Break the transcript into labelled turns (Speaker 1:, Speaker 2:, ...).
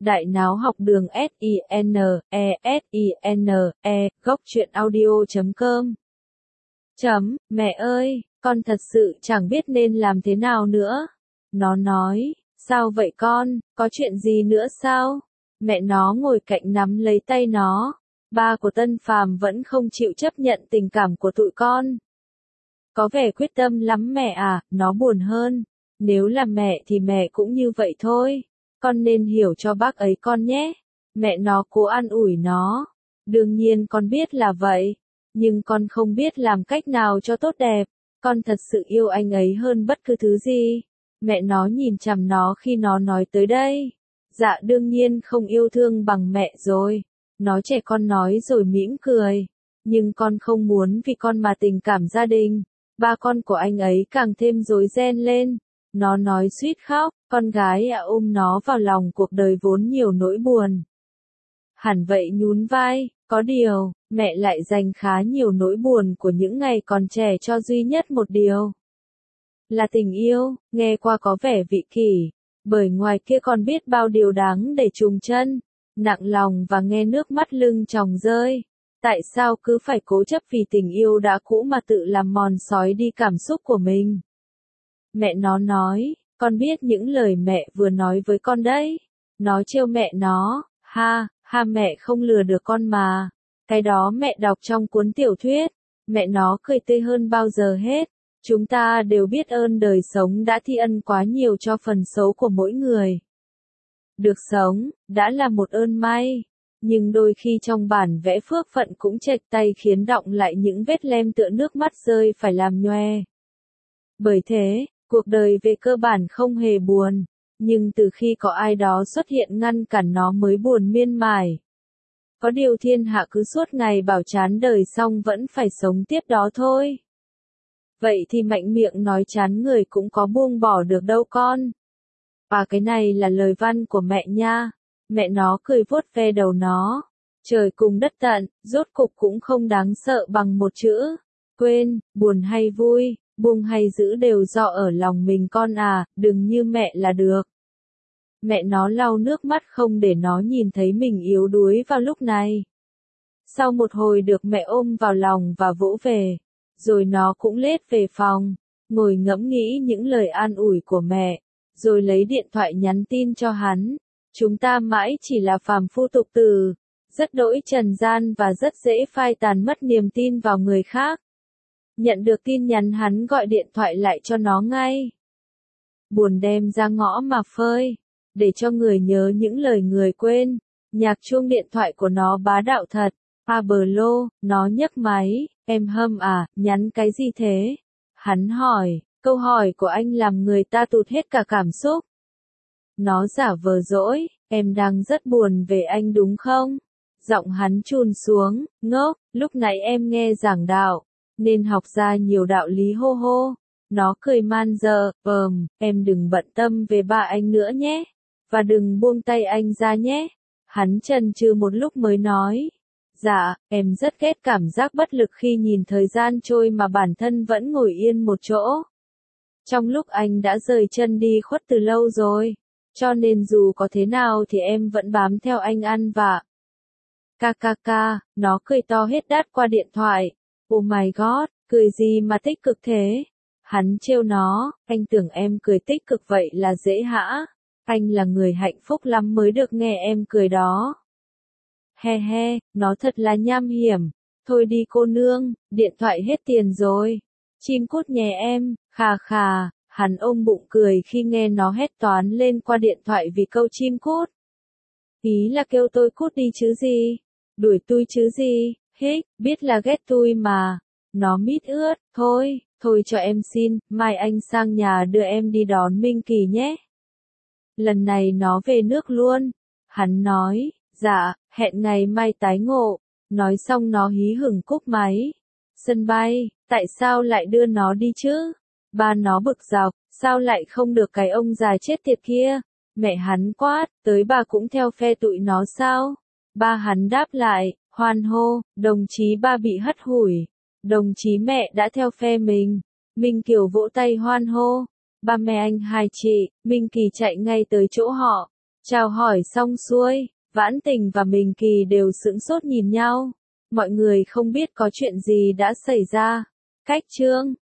Speaker 1: Đại Náo Học Đường SINE, góc truyện audio.com. Mẹ ơi, con thật sự chẳng biết nên làm thế nào nữa. Nó nói, sao vậy con, có chuyện gì nữa sao? Mẹ nó ngồi cạnh nắm lấy tay nó. Ba của Tân Phàm vẫn không chịu chấp nhận tình cảm của tụi con. Có vẻ quyết tâm lắm mẹ à, nó buồn hơn. Nếu là mẹ thì mẹ cũng như vậy thôi. Con nên hiểu cho bác ấy con nhé. Mẹ nó cố an ủi nó. Đương nhiên con biết là vậy. Nhưng con không biết làm cách nào cho tốt đẹp. Con thật sự yêu anh ấy hơn bất cứ thứ gì. Mẹ nó nhìn chằm nó khi nó nói tới đây. Dạ đương nhiên không yêu thương bằng mẹ rồi. Nó trẻ con nói rồi mỉm cười. Nhưng con không muốn vì con mà tình cảm gia đình. Ba con của anh ấy càng thêm rối ren lên. Nó nói suýt khóc, con gái ôm nó vào lòng cuộc đời vốn nhiều nỗi buồn. Hẳn vậy nhún vai, có điều, mẹ lại dành khá nhiều nỗi buồn của những ngày còn trẻ cho duy nhất một điều. Là tình yêu, nghe qua có vẻ vị kỷ, bởi ngoài kia còn biết bao điều đáng để trùng chân, nặng lòng và nghe nước mắt lưng tròng rơi. Tại sao cứ phải cố chấp vì tình yêu đã cũ mà tự làm mòn xói đi cảm xúc của mình? Mẹ nó nói, con biết những lời mẹ vừa nói với con đấy. Nó trêu mẹ nó, ha mẹ không lừa được con mà. Cái đó mẹ đọc trong cuốn tiểu thuyết. Mẹ nó cười tươi hơn bao giờ hết. Chúng ta đều biết ơn đời sống đã thi ân quá nhiều cho phần xấu của mỗi người. Được sống, đã là một ơn may. Nhưng đôi khi trong bản vẽ phước phận cũng chệch tay khiến đọng lại những vết lem tựa nước mắt rơi phải làm nhoe. Bởi thế, cuộc đời về cơ bản không hề buồn, nhưng từ khi có ai đó xuất hiện ngăn cản nó mới buồn miên mải. Có điều thiên hạ cứ suốt ngày bảo chán đời xong vẫn phải sống tiếp đó thôi. Vậy thì mạnh miệng nói chán người cũng có buông bỏ được đâu con. Và cái này là lời văn của mẹ nha. Mẹ nó cười vuốt ve đầu nó. Trời cùng đất tận, rốt cục cũng không đáng sợ bằng một chữ. Quên, buồn hay vui, buông hay giữ đều do ở lòng mình con à, đừng như mẹ là được. Mẹ nó lau nước mắt không để nó nhìn thấy mình yếu đuối vào lúc này. Sau một hồi được mẹ ôm vào lòng và vỗ về, rồi nó cũng lết về phòng, ngồi ngẫm nghĩ những lời an ủi của mẹ, rồi lấy điện thoại nhắn tin cho hắn. Chúng ta mãi chỉ là phàm phu tục tử, rất đỗi trần gian và rất dễ phai tàn mất niềm tin vào người khác. Nhận được tin nhắn hắn gọi điện thoại lại cho nó ngay. Buồn đem ra ngõ mà phơi, để cho người nhớ những lời người quên. Nhạc chuông điện thoại của nó bá đạo thật. Pablo, nó nhấc máy, em Hâm à, nhắn cái gì thế? Hắn hỏi, câu hỏi của anh làm người ta tụt hết cả cảm xúc. Nó giả vờ dỗi, em đang rất buồn về anh đúng không? Giọng hắn chùn xuống, ngốc, lúc nãy em nghe giảng đạo, nên học ra nhiều đạo lý hô hô. Nó cười man dợ, em đừng bận tâm về ba anh nữa nhé. Và đừng buông tay anh ra nhé. Hắn chần chừ một lúc mới nói. Dạ, em rất ghét cảm giác bất lực khi nhìn thời gian trôi mà bản thân vẫn ngồi yên một chỗ. Trong lúc anh đã rời chân đi khuất từ lâu rồi. Cho nên dù có thế nào thì em vẫn bám theo anh ăn vạ. Nó cười to hết đát qua điện thoại. Oh my god, cười gì mà tích cực thế? Hắn trêu nó, anh tưởng em cười tích cực vậy là dễ hả? Anh là người hạnh phúc lắm mới được nghe em cười đó. He, nó thật là nham hiểm. Thôi đi cô nương, điện thoại hết tiền rồi. Chim cút nhé em, khà. Hắn ôm bụng cười khi nghe nó hét toán lên qua điện thoại vì câu chim cút. Ý là kêu tôi cút đi chứ gì? Đuổi tôi chứ gì? Biết là ghét tôi mà. Nó mít ướt, thôi cho em xin, mai anh sang nhà đưa em đi đón Minh Kỳ nhé. Lần này nó về nước luôn. Hắn nói, dạ, hẹn ngày mai tái ngộ. Nói xong nó hí hửng cúp máy. Sân bay, tại sao lại đưa nó đi chứ? Ba nó bực dọc, sao lại không được cái ông già chết tiệt kia? Mẹ hắn quát, tới bà cũng theo phe tụi nó sao? Ba hắn đáp lại, hoan hô, đồng chí ba bị hất hủi. Đồng chí mẹ đã theo phe mình. Minh Kiều vỗ tay hoan hô. Ba mẹ anh hai chị, Minh Kỳ chạy ngay tới chỗ họ. Chào hỏi xong xuôi, Vãn Tình và Mình Kỳ đều sững sốt nhìn nhau. Mọi người không biết có chuyện gì đã xảy ra. Khách trương,